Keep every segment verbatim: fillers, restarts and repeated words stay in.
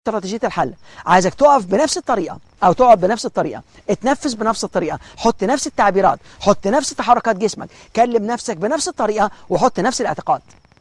استراتيجية الحل. عايزك تقف بنفس الطريقة أو تقعد بنفس الطريقة، اتنفس بنفس الطريقة، حط نفس التعبيرات، حط نفس تحركات جسمك، كلم نفسك بنفس الطريقة وحط نفس الاعتقاد.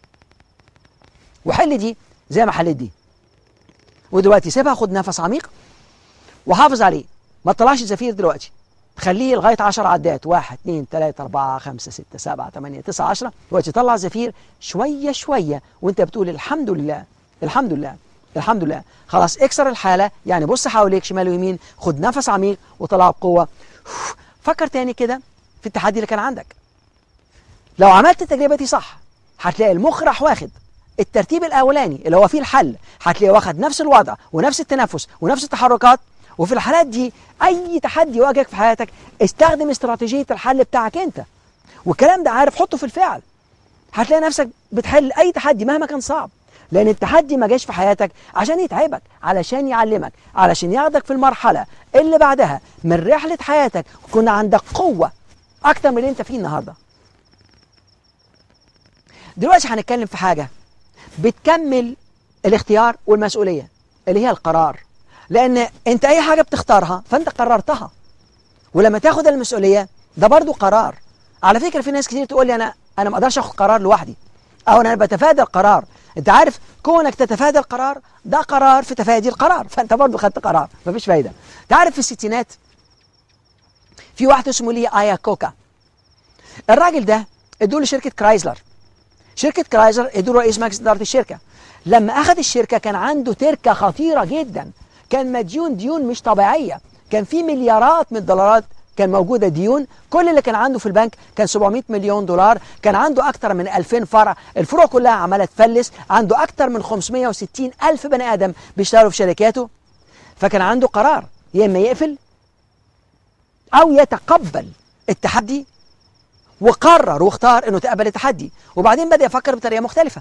وحل دي زي ما حلت دي. ودلوقتي سيبها، خد نفس عميق وحافظ عليه، ما تطلعش الزفير دلوقتي، خليه لغاية عشر عدات، واحد اتنين تلاتة أربعة خمسة ستة سبعة تمانية تسعة عشرة، دلوقتي طلع زفير شوية شوية وأنت بتقول الحمد لله الحمد لله الحمد لله. خلاص اكسر الحالة، يعني بص حواليك شمال ويمين، خد نفس عميق وطلع بقوة. فكر تاني كده في التحدي اللي كان عندك. لو عملت التجربة دي صح هتلاقي المخ راح واخد الترتيب الأولاني اللي هو فيه الحل، هتلاقيه واخد نفس الوضع ونفس التنفس ونفس التحركات. وفي الحالات دي أي تحدي يواجهك في حياتك استخدم استراتيجية الحل بتاعك أنت، والكلام ده عارف حطه في الفعل، هتلاقي نفسك بتحل أي تحدي مهما كان صعب. لأن التحدي ما جاش في حياتك عشان يتعبك، علشان يعلمك، علشان ياخدك في المرحلة اللي بعدها من رحلة حياتك وكون عندك قوة أكتر من اللي أنت فيه النهاردة. دلوقتي هنتكلم في حاجة بتكمل الاختيار والمسؤولية اللي هي القرار. لأن أنت أي حاجة بتختارها فأنت قررتها، ولما تاخد المسؤولية ده برضو قرار. على فكرة في ناس كتير تقول لي أنا أنا ما أقدرش أخد قرار لوحدي، أو أنا بتفادى القرار. أنت عارف كونك تتفادى القرار ده قرار في تفادي القرار، فأنت برضو خدت قرار، مفيش فايدة. أنت عارف في الستينات في واحد اسمه لي اياكوكا، الراجل ده ادوا له شركة كرايزلر. شركة كرايزلر ادوا له رئيس مجلس إدارة الشركة. لما أخذ الشركة كان عنده تركة خطيرة جدا، كان مديون ديون مش طبيعية، كان في مليارات من الدولارات كان موجودة ديون. كل اللي كان عنده في البنك كان سبعمائة مليون دولار، كان عنده أكتر من ألفين فرع، الفروع كلها عمالة تفلس، عنده أكتر من خمسمائة وستين ألف بني آدم بيشتغلوا في شركاته. فكان عنده قرار، يا إما يقفل أو يتقبل التحدي، وقرر واختار إنه تقبل التحدي. وبعدين بدأ يفكر بطريقة مختلفة.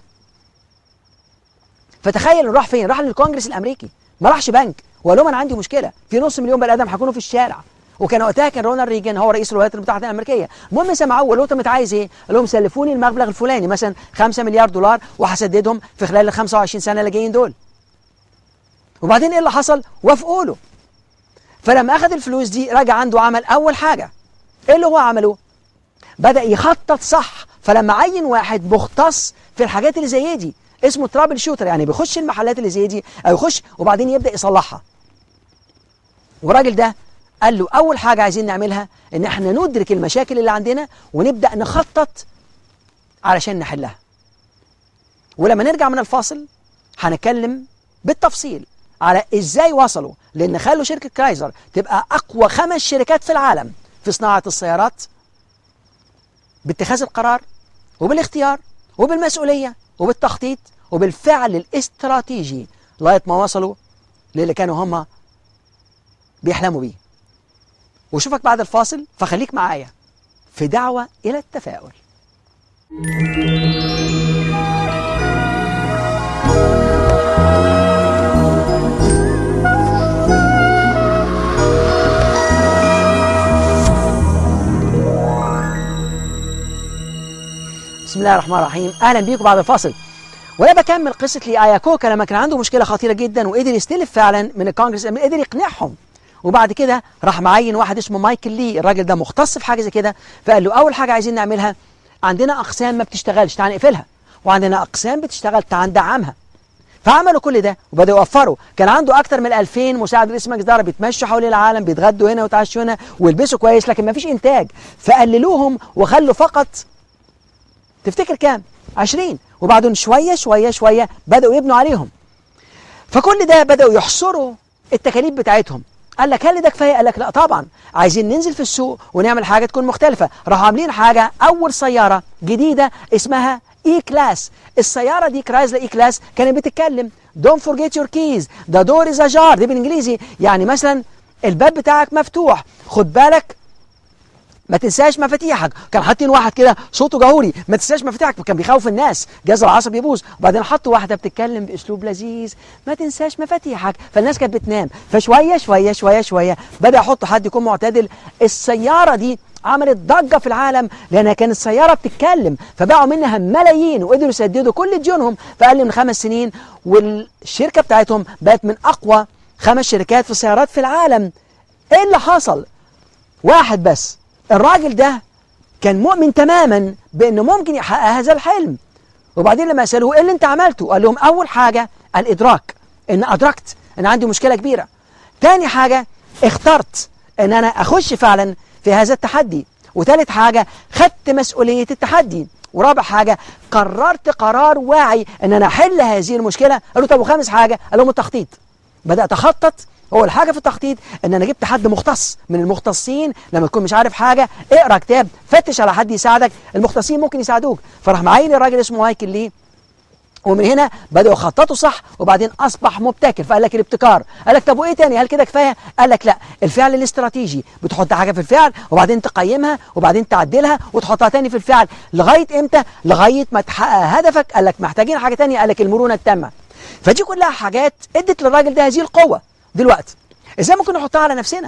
فتخيل راح فين؟ راح للكونجرس الأمريكي، ما راحش بنك وقال لهم أنا عندي مشكلة في نص مليون بني آدم هيكونوا في الشارع. وكان وقتها كان رونالد ريجن هو رئيس الولايات المتحدة الأمريكية. المهم سمعوه وقالوا له أنت عايز إيه؟ قال لهم سلفوني المبلغ الفلاني، مثلا خمسة مليار دولار، وهسددهم في خلال ال خمسة وعشرين سنة اللي جايين دول. وبعدين إيه اللي حصل؟ وافقوا له. فلما أخذ الفلوس دي رجع عنده عمل أول حاجة. إيه اللي هو عمله؟ بدأ يخطط صح. فلما عين واحد مختص في الحاجات اللي زي دي اسمه ترابل شوتر، يعني بيخش المحلات اللي زي دي أو يخش وبعدين يبدأ يصلحها. والراجل ده قال له أول حاجة عايزين نعملها إن احنا ندرك المشاكل اللي عندنا ونبدأ نخطط علشان نحلها. ولما نرجع من الفاصل هنتكلم بالتفصيل على إزاي وصلوا لأن خلوا شركة كرايزلر تبقى أقوى خمس شركات في العالم في صناعة السيارات باتخاذ القرار وبالاختيار وبالمسؤولية وبالتخطيط وبالفعل الاستراتيجي لغاية ما وصلوا للي كانوا هم بيحلموا بيه. وشوفك بعد الفاصل، فخليك معايا في دعوة إلى التفاؤل. بسم الله الرحمن الرحيم، أهلا بيكم بعد الفاصل. وأنا بكمل قصة لي اياكوكا لما كان عنده مشكلة خطيرة جدا وقدر يستلف فعلا من الكونجرس، قدر يقنعهم. وبعد كده راح معين واحد اسمه مايكل لي، الراجل ده مختص في حاجة زي كده. فقال له أول حاجة عايزين نعملها، عندنا أقسام ما بتشتغلش تعال نقفلها، وعندنا أقسام بتشتغل تعال ندعمها. فعملوا كل ده وبدأوا يوفروا. كان عنده أكتر من ألفين مساعد رئيس مجلس إدارة بيتمشوا حول العالم، بيتغدوا هنا ويتعشوا هنا ويلبسوا كويس، لكن ما فيش إنتاج. فقللوهم وخلوا فقط، تفتكر كام؟ عشرين. وبعدين شوية شوية شوية بدأوا يبنوا عليهم. فكل ده بدأوا يحصروا التكاليف بتاعتهم. قال لك هل ده كفايه؟ قال لك لا طبعا، عايزين ننزل في السوق ونعمل حاجه تكون مختلفه. راحوا عاملين حاجه، اول سياره جديده اسمها اي كلاس. السياره دي كرايزلر اي كلاس كانت بتتكلم دونت فورجيت يور كيز، ذا دور از اجار، دي بالانجليزي، يعني مثلا الباب بتاعك مفتوح، خد بالك ما تنساش مفاتيحك. كان حاطين واحد كده صوته جهوري، ما تنساش مفاتيحك، كان بيخوف الناس، جهاز العصب يبوظ. وبعدين حطوا واحده بتتكلم باسلوب لذيذ، ما تنساش مفاتيحك، فالناس كانت بتنام. فشويه شويه شويه شويه بدا يحطوا حد يكون معتدل. السياره دي عملت ضجه في العالم لانها كانت سياره بتتكلم، فباعوا منها ملايين وقدروا يسددوا كل ديونهم في اقل من خمس سنين، والشركه بتاعتهم بقت من اقوى خمس شركات في السيارات في العالم. ايه اللي حصل؟ واحد بس، الراجل ده كان مؤمن تماما بانه ممكن يحقق هذا الحلم. وبعدين لما سالوه ايه اللي انت عملته؟ قال لهم اول حاجه الادراك، ان ادركت ان عندي مشكله كبيره. تاني حاجه اخترت ان انا اخش فعلا في هذا التحدي. وثالث حاجه خدت مسؤوليه التحدي. ورابع حاجه قررت قرار واعي ان انا احل هذه المشكله. قالوا طب وخامس حاجه؟ قال لهم التخطيط. بدات اخطط. اول حاجه في التخطيط ان انا جبت حد مختص من المختصين. لما تكون مش عارف حاجه اقرا كتاب، فتش على حد يساعدك، المختصين ممكن يساعدوك. فراح معين الراجل اسمه مايكل لي، ومن هنا بدأوا يخططوا صح، وبعدين أصبح مبتكر. فقال لك الابتكار. قال لك طب وإيه تاني؟ هل كده كفاية؟ قال لك لا، الفعل الاستراتيجي، بتحط حاجة في الفعل وبعدين تقيمها وبعدين تعدلها وتحطها تاني في الفعل. لغاية إمتى؟ لغاية ما تحقق هدفك. قال لك محتاجين حاجة تانية، قال لك المرونة التامة. فدي كلها حاجات ادت للراجل ده هذه القوة. دلوقتي إزاي ممكن نحطها على نفسنا؟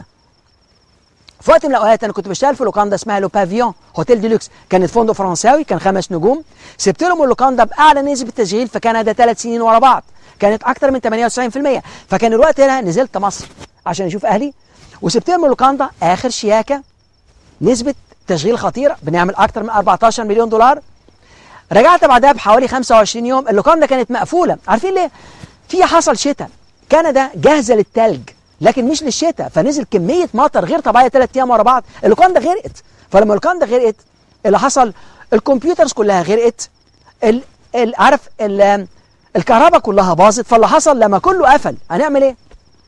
في وقت من الاوقات انا كنت بشتغل في لوكاندا اسمها لو بافيون هوتيل ديلوكس، كانت فندق فرنساوي كان خمس نجوم. سبت لهم اللوكاندا باعلى نسبه تشغيل في كندا ثلاث سنين ورا بعض، كانت اكثر من ثمانية وتسعين بالمئة. فكان الوقت هنا نزلت مصر عشان اشوف اهلي، وسبت لهم اللوكاندا اخر شياكه، نسبه تشغيل خطيره، بنعمل اكثر من أربعتاشر مليون دولار. رجعت بعدها بحوالي خمسة وعشرين يوم، اللوكاندا كانت مقفوله. عارفين ليه؟ في حصل شتاء، كندا جاهزه للثلج لكن مش للشتاء، فنزل كميه مطر غير طبيعيه ثلاث ايام ورا بعض، اللوكاندا غرقت. فلما اللوكاندا غرقت اللي حصل الكمبيوترز كلها غرقت، ال ال عارف ال الكهرباء كلها باظت. فاللي حصل لما كله قفل هنعمل ايه؟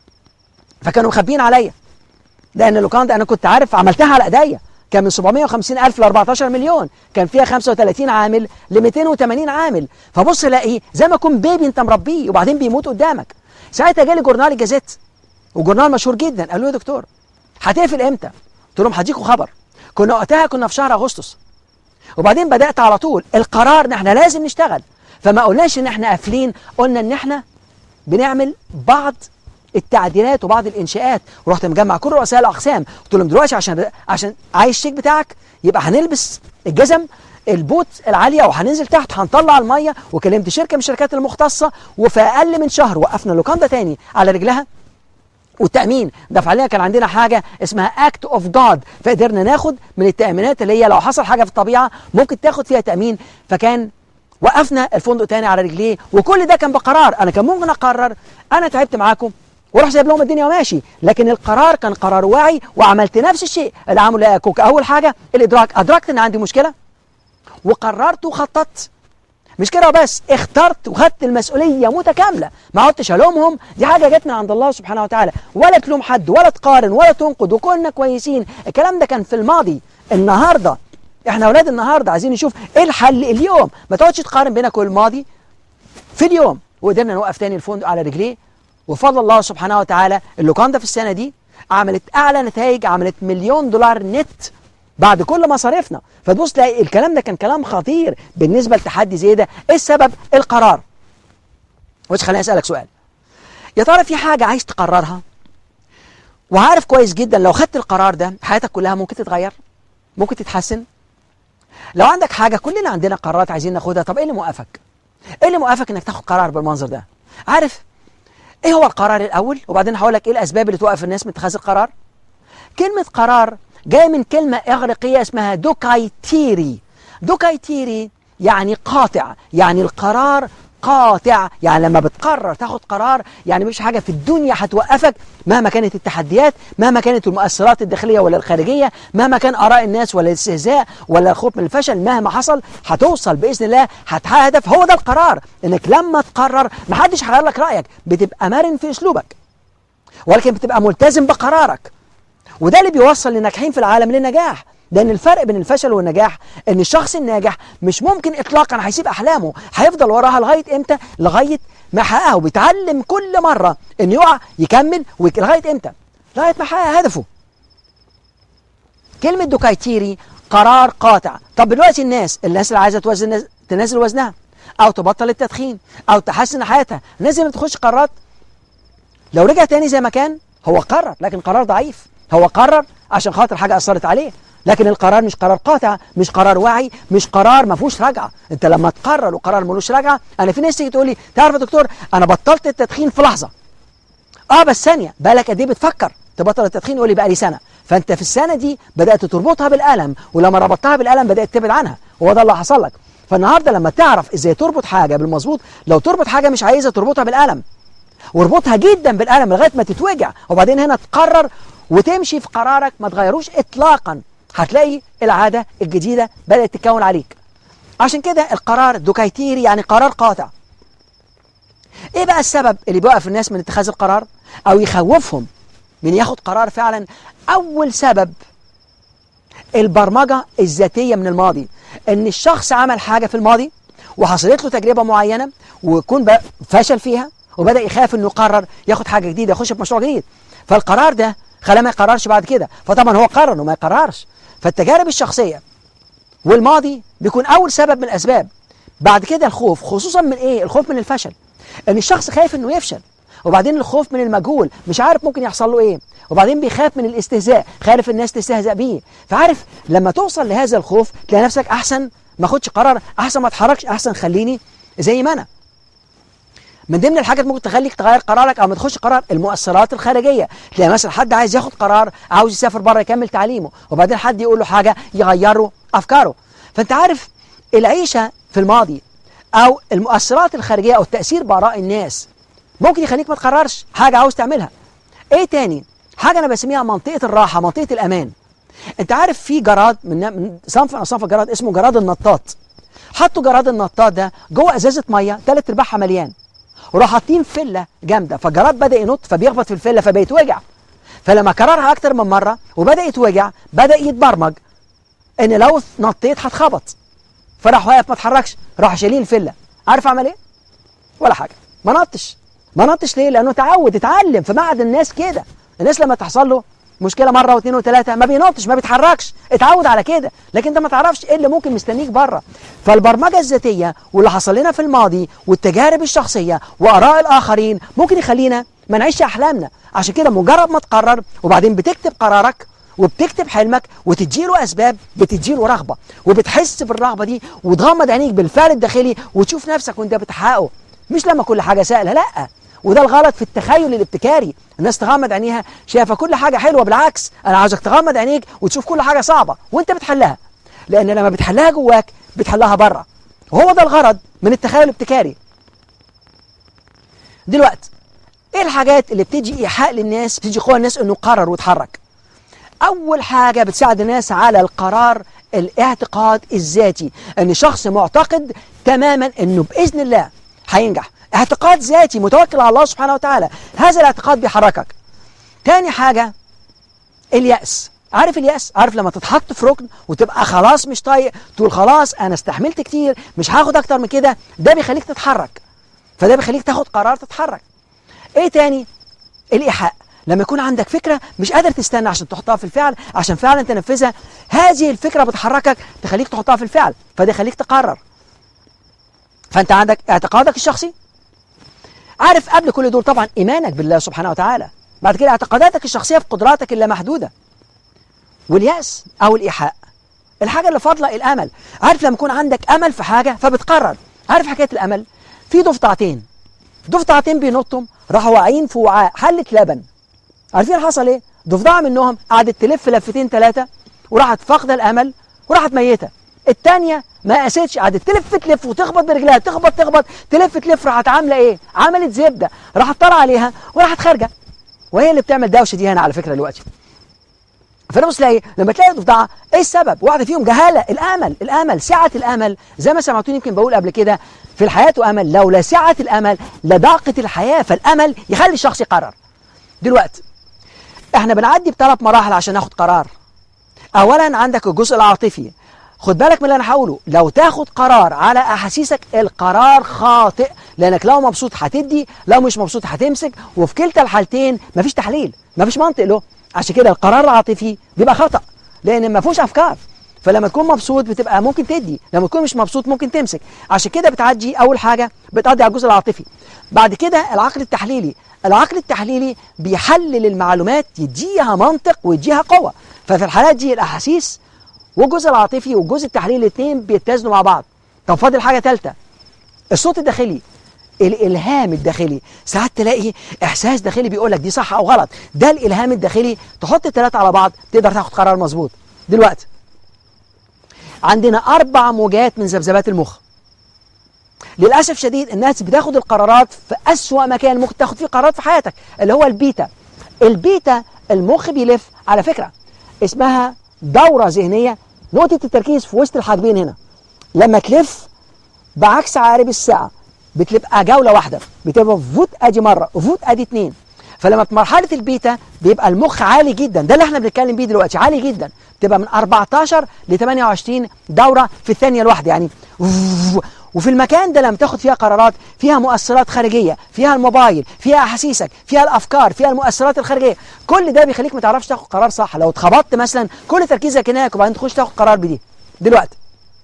فكانوا مخبيين عليا، لان اللوكاندا انا كنت عارف عملتها على ايديا، كان من سبعمية وخمسين ألف ل أربعتاشر مليون، كان فيها خمسة وثلاثين عامل ل مئتين وثمانين عامل. فبص الاقي زي ما يكون بيبي انت مربيه وبعدين بيموت قدامك. ساعتها جالي جورنال الجازيت، وجورنال مشهور جدا، قالوا لي يا دكتور هتقفل امتى؟ قلت لهم هديكوا خبر. كنا وقتها كنا في شهر اغسطس، وبعدين بدات على طول القرار ان احنا لازم نشتغل. فما قلناش ان احنا قافلين، قلنا ان احنا بنعمل بعض التعديلات وبعض الانشاءات. ورحت مجمع كل رؤساء الاقسام، قلت لهم دلوقتي عشان عشان عايز الشيك بتاعك يبقى هنلبس الجزم البوت العاليه وهننزل تحت هنطلع الميه. وكلمت شركه من الشركات المختصه، وفي اقل من شهر وقفنا اللوكاندا تاني على رجلها. والتأمين دفع لنا، كان عندنا حاجة اسمها اكت اوف جاد، فقدرنا ناخد من التأمينات اللي هي لو حصل حاجة في الطبيعة ممكن تاخد فيها تأمين. فكان وقفنا الفندق تاني على رجليه، وكل ده كان بقرار. انا كان ممكن اقرر انا تعبت معاكم واروح سايب لهم الدنيا وماشي، لكن القرار كان قرار واعي، وعملت نفس الشيء اللي عمله كوكا. اول حاجة الادراك، ادركت ان عندي مشكلة وقررت وخططت. مش كده وبس، اخترت وخدت المسؤوليه متكامله، ما عدتش الومهم، دي حاجه جت من عند الله سبحانه وتعالى، ولا تلوم حد ولا تقارن ولا تنقد، وكنا كويسين. الكلام ده كان في الماضي. النهارده احنا اولاد النهارده عايزين نشوف ايه الحل اليوم، ما تقعدش تقارن بينك والماضي، في اليوم. وقدرنا نوقف تاني الفندق على رجليه، وفضل الله سبحانه وتعالى اللوكاندا في السنه دي عملت اعلى نتائج، عملت مليون دولار نت بعد كل مصاريفنا. فتبص تلاقي الكلام ده كان كلام خطير بالنسبه لتحدي زي ده. ايه السبب؟ القرار. بس خليني اسالك سؤال، يا ترى في حاجه عايز تقررها وعارف كويس جدا لو خدت القرار ده حياتك كلها ممكن تتغير، ممكن تتحسن؟ لو عندك حاجه، كلنا عندنا قرارات عايزين ناخدها، طب ايه اللي موقفك؟ ايه اللي موقفك انك تاخد قرار بالمنظر ده؟ عارف ايه هو القرار الاول؟ وبعدين هقول لك ايه الاسباب اللي توقف الناس من اتخاذ القرار. كلمه قرار جاي من كلمة إغريقية اسمها دوكايتيري. دوكايتيري يعني قاطع، يعني القرار قاطع. يعني لما بتقرر تاخد قرار، يعني مفيش حاجة في الدنيا هتوقفك مهما كانت التحديات، مهما كانت المؤثرات الداخلية ولا الخارجية، مهما كان آراء الناس ولا الاستهزاء ولا الخوف من الفشل، مهما حصل هتوصل بإذن الله، هتحقق هدف. هو ده القرار، إنك لما تقرر محدش هيغير لك رأيك، بتبقى مرن في أسلوبك ولكن بتبقى ملتزم بقرارك. وده اللي بيوصل للناجحين في العالم للنجاح. لأن الفرق بين الفشل والنجاح إن الشخص الناجح مش ممكن إطلاقا هيسيب أحلامه، هيفضل وراها لغاية إمتى؟ لغاية ما يحققها، وبيتعلم كل مرة إنه يقع يكمل، لغاية إمتى؟ لغاية ما يحقق هدفه. كلمة دوكايتيري قرار قاطع. طب دلوقتي الناس الناس اللي عايزة توزن تنزل وزنها أو تبطل التدخين أو تحسن حياتها، الناس اللي ما بتخش قرارات لو رجع تاني زي ما كان هو قرر، لكن قرار ضعيف. هو قرر عشان خاطر حاجه اثرت عليه، لكن القرار مش قرار قاطع، مش قرار واعي، مش قرار ما فيهوش رجعه. انت لما تقرر وقرار ملوش رجعه، انا في ناس تيجي تقول لي تعرف يا دكتور انا بطلت التدخين في لحظه. اه بس ثانيه، بالك قد ايه بتفكر تبطل التدخين؟ يقول لي بقى لي سنه. فانت في السنه دي بدات تربطها بالالم، ولما ربطتها بالالم بدات تبعد عنها، وهو ده اللي حصل لك. فالنهارده لما تعرف ازاي تربط حاجه بالمظبوط، لو تربط حاجه مش عايزه تربطها بالالم، واربطها جدا بالالم لغايه ما تتوجع، وبعدين هنا تقرر وتمشي في قرارك ما تغيروش اطلاقا، هتلاقي العاده الجديده بدات تتكون عليك. عشان كده القرار دوكايتيري، يعني قرار قاطع. ايه بقى السبب اللي بيوقف الناس من اتخاذ القرار او يخوفهم من ياخد قرار فعلا؟ اول سبب البرمجه الذاتيه من الماضي، ان الشخص عمل حاجه في الماضي وحصلت له تجربه معينه ويكون فشل فيها، وبدا يخاف انه يقرر ياخد حاجه جديده، يخش في مشروع جديد، فالقرار ده خلاه ما يقررش بعد كده. فطبعا هو قرر انه ما يقررش. فالتجارب الشخصيه والماضي بيكون اول سبب من الاسباب. بعد كده الخوف، خصوصا من ايه؟ الخوف من الفشل، ان الشخص خايف انه يفشل، وبعدين الخوف من المجهول، مش عارف ممكن يحصل له ايه، وبعدين بيخاف من الاستهزاء، خايف الناس تستهزأ بيه. فعارف لما توصل لهذا الخوف تلاقي نفسك احسن ما اخدش قرار، احسن ما اتحركش، احسن خليني زي ما انا. من ضمن الحاجات ممكن تخليك تغير قرارك او ما تخش قرار، المؤثرات الخارجيه. تلاقي مثلا حد عايز ياخد قرار، عاوز يسافر بره يكمل تعليمه، وبعدين حد يقول له حاجه يغيره افكاره. فانت عارف العيشه في الماضي او المؤثرات الخارجيه او التاثير باراء الناس ممكن يخليك ما تقررش حاجه عاوز تعملها. ايه تاني؟ حاجه انا بسميها منطقه الراحه، منطقه الامان. انت عارف في جراد من من صنف من اصناف الجراد اسمه جراد النطاط. حطوا جراد النطاط ده جوه ازازه ميه ثلاث ارباعها مليان، وراحوا حاطين فله جامده، فالجراد بدا ينط فبيخبط في الفله فبيتوجع. فلما كررها اكتر من مره وبدا يتوجع، بدا يتبرمج ان لو نطيت هتخبط، فراح واقف ما اتحركش، راح شايلين الفله. عارف عمل ايه؟ ولا حاجه، ما نطش. ما نطش ليه؟ لانه تعود، اتعلم في معهد الناس كده. الناس لما تحصل له مشكله مره واثنين وثلاثه ما بينطش، ما بيتحركش، اتعود على كده. لكن انت ما تعرفش ايه اللي ممكن مستنيك بره. فالبرمجه الذاتيه واللي حصل لنا في الماضي والتجارب الشخصيه واراء الاخرين ممكن يخلينا ما نعيش احلامنا. عشان كده مجرد ما تقرر وبعدين بتكتب قرارك وبتكتب حلمك وتديله اسباب، بتديله رغبه، وبتحس بالرغبه دي وتغمض عينيك بالفعل الداخلي وتشوف نفسك وانت بتحققه، مش لما كل حاجه سهله. لا، وده الغلط في التخيل الابتكاري. الناس تغمض عينيها شايفه كل حاجه حلوه، بالعكس انا عاوزك تغمض عينيك وتشوف كل حاجه صعبه وانت بتحلها، لان لما بتحلها جواك بتحلها بره، وهو ده الغرض من التخيل الابتكاري. دلوقتي ايه الحاجات اللي بتدي ايحاء للناس، بتدي قوه للناس انه قرر وتحرك؟ اول حاجه بتساعد الناس على القرار الاعتقاد الذاتي، ان شخص معتقد تماما انه باذن الله هينجح، اعتقاد ذاتي متوكل على الله سبحانه وتعالى، هذا الاعتقاد بيحركك. تاني حاجه اليأس. عارف اليأس؟ عارف لما تتحط في ركن وتبقى خلاص مش طايق، تقول خلاص انا استحملت كتير مش هاخد اكتر من كده، ده بيخليك تتحرك، فده بيخليك تاخد قرار تتحرك. ايه تاني؟ الايحاء. لما يكون عندك فكره مش قادر تستنى عشان تحطها في الفعل، عشان فعلا تنفذها، هذه الفكره بتحركك تخليك تحطها في الفعل، فده يخليك تقرر. فانت عندك اعتقادك الشخصي، عارف قبل كل دول طبعا ايمانك بالله سبحانه وتعالى، بعد كده اعتقاداتك الشخصيه في قدراتك اللامحدوده، واليأس او الايحاء. الحاجه اللي فاضله الامل. عارف لما يكون عندك امل في حاجه فبتقرر. عارف حكايه الامل؟ في ضفدعتين ضفدعتين بينطوا راحوا واقعين في وعاء حله لبن. عارفين حصل ايه؟ ضفدعه منهم قعدت تلف لفتين ثلاثه وراحت فاقده الامل وراحت ميته. الثانيه ما قاستش، قعدت تلف تلف وتخبط برجلها، تخبط تخبط تلف تلف، راحت عامله ايه؟ عملت زبده، راحت طالعه عليها وراحت خارجه. وهي اللي بتعمل دوشه دي هنا على فكره دلوقتي. فانا بص تلاقي لما تلاقي ضفدعه ايه السبب؟ واحده فيهم جهاله، الامل، الامل، سعه الامل، زي ما سمعتوني يمكن بقول قبل كده في الحياه امل، لولا سعه الامل لضاقت الحياه، فالامل يخلي الشخص يقرر. دلوقتي احنا بنعدي بثلاث مراحل عشان ناخد قرار. اولا عندك الجزء العاطفي، خد بالك من اللي انا هقوله، لو تاخد قرار على احاسيسك القرار خاطئ، لانك لو مبسوط هتدي، لو مش مبسوط هتمسك، وفي كلتا الحالتين مفيش تحليل، مفيش منطق له. عشان كده القرار العاطفي بيبقى خطأ لان ما فيهوش افكار. فلما تكون مبسوط بتبقى ممكن تدي، لما تكون مش مبسوط ممكن تمسك. عشان كده بتعدي اول حاجه بتقضي على الجزء العاطفي. بعد كده العقل التحليلي، العقل التحليلي بيحلل المعلومات، يديها منطق ويديها قوة. ففي الحالات دي الأحاسيس والجزء العاطفي والجزء التحليلي الاثنين بيتزنوا مع بعض. طب فاضل حاجة ثالثة، الصوت الداخلي، الإلهام الداخلي. ساعات تلاقي إحساس داخلي بيقول لك دي صح أو غلط، ده الإلهام الداخلي. تحط الثلاثة على بعض تقدر تاخد قرار مظبوط. دلوقتي عندنا أربع موجات من ذبذبات المخ. للأسف شديد الناس بتاخد القرارات في أسوأ مكان ممكن تاخد فيه قرارات في حياتك، اللي هو البيتا. البيتا المخ بيلف على فكرة اسمها دورة ذهنية، نقطة التركيز في وسط الحاجبين هنا. لما تلف بعكس عقارب الساعة بتبقى جولة واحدة، بتبقى فوت ادي مرة وفوت ادي اتنين. فلما في مرحلة البيتا بيبقى المخ عالي جدا، ده اللي احنا بنتكلم بيه دلوقتي، عالي جدا، بتبقى من أربعتاشر ل ثمانية وعشرين دورة في الثانية الواحدة يعني. وفي المكان ده لما تاخد فيها قرارات فيها مؤثرات خارجية، فيها الموبايل، فيها أحاسيسك، فيها الأفكار، فيها المؤثرات الخارجية، كل ده بيخليك ما تعرفش تاخد قرار صح. لو اتخبطت مثلا كل تركيزك هناك وبعدين تخش تاخد قرار بدي. دلوقتي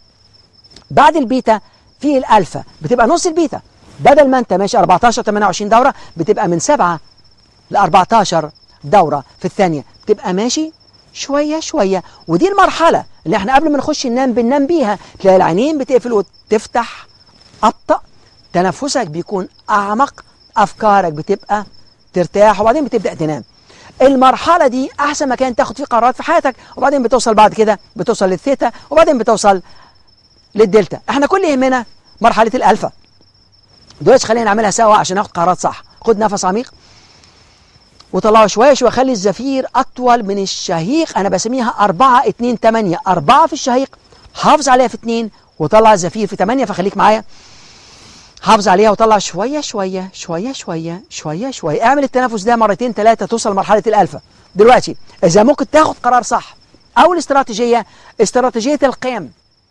بعد البيتا في الألفا، بتبقى نص البيتا. بدل ما انت ماشي أربعتاشر ثمانية وعشرين دورة، بتبقى من سبعة ل أربعتاشر دورة في الثانية، بتبقى ماشي شوية شوية. ودي المرحلة اللي احنا قبل ما نخش ننام بننام بيها. تلاقي العينين بتقفل وتفتح أبطأ، تنفسك بيكون أعمق، أفكارك بتبقى ترتاح، وبعدين بتبدأ تنام. المرحلة دي أحسن مكان تاخد فيه قرارات في حياتك، وبعدين بتوصل بعد كده بتوصل للثيتا، وبعدين بتوصل للدلتا. احنا كل يهمنا مرحلة الألفا. دلوقتي خلينا نعملها سوا عشان ناخد قرارات صح. خد نفس عميق وطلعه شوية شوية، خلي الزفير أطول من الشهيق. أنا بسميها أربعة اتنين تمانية، أربعة في الشهيق، حافظ عليها في اتنين، وطلع الزفير في تمانية. فخليك معايا، حافظ عليها وطلع شوية شوية شوية شوية شوية شوية. اعمل التنفس ده مرتين ثلاثة توصل لمرحلة الألفا. دلوقتي إذا ممكن تاخد قرار صح، أول استراتيجية استراتيجية القيم.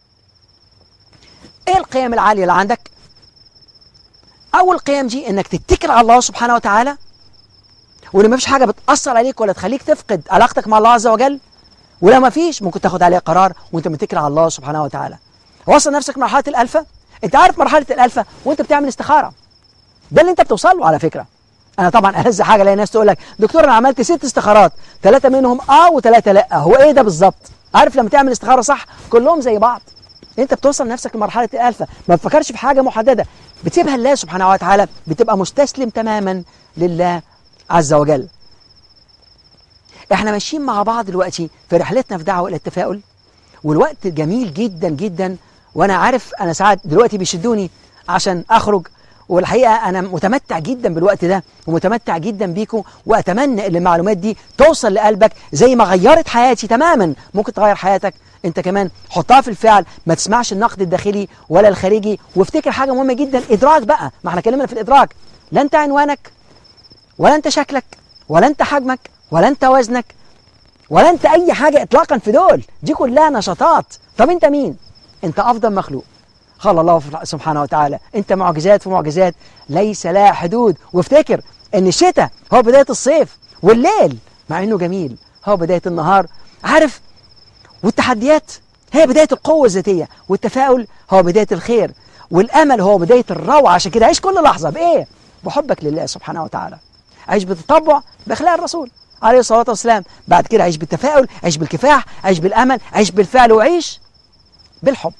إيه القيم العالية اللي عندك؟ أول قيم دي إنك تتكل على الله سبحانه وتعالى، وإن ما فيش حاجة بتأثر عليك ولا تخليك تفقد علاقتك مع الله عز وجل. ولو ما فيش ممكن تاخد عليه قرار وأنت متكل على الله سبحانه وتعالى. وصل نفسك مرحلة الألفا. أنت عارف مرحلة الألفا وأنت بتعمل استخارة، ده اللي أنت بتوصل له على فكرة. أنا طبعا أهز حاجة الاقي ناس تقول لك دكتور أنا عملت ست استخارات، ثلاثة منهم آه وثلاثة لأ. هو إيه ده بالظبط؟ عارف لما تعمل استخارة صح كلهم زي بعض. أنت بتوصل نفسك لمرحلة الألفا، ما بتفكرش في حاجة محددة، بتسيبها لله سبحانه وتعالى، بتبقى مستسلم تماما لله عز وجل. احنا ماشيين مع بعض دلوقتي في رحلتنا في دعوة إلى التفاؤل، والوقت جميل جدا جدا. وانا عارف انا ساعات دلوقتي بيشدوني عشان اخرج، والحقيقة انا متمتع جدا بالوقت ده ومتمتع جدا بيكم، واتمنى ان المعلومات دي توصل لقلبك زي ما غيرت حياتي تماما. ممكن تغير حياتك انت كمان. حطها في الفعل، ما تسمعش النقد الداخلي ولا الخارجي. وافتكر حاجة مهمة جدا، ادراك بقى، ما احنا كلمنا في الادراك. لا انت عنوانك، ولا انت شكلك، ولا انت حجمك، ولا انت وزنك، ولا انت اي حاجة اطلاقا في دول، دي كلها نشاطات. طب انت مين؟ انت افضل مخلوق قال الله سبحانه وتعالى. انت معجزات في معجزات ليس لها حدود. وافتكر ان الشتاء هو بداية الصيف، والليل مع انه جميل هو بداية النهار. عارف؟ والتحديات هي بداية القوة الذاتية، والتفاؤل هو بداية الخير، والامل هو بداية الروعة. عشان كده عيش كل لحظة بايه؟ بحبك لله سبحانه وتعالى. عيش بالتطبع باخلاق الرسول عليه الصلاة والسلام. بعد كده عيش بالتفاؤل، عيش بالكفاح، عيش بالامل، عيش بالفعل، وعيش بالحب،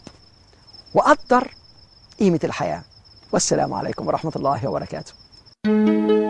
وقدر قيمة الحياة. والسلام عليكم ورحمة الله وبركاته.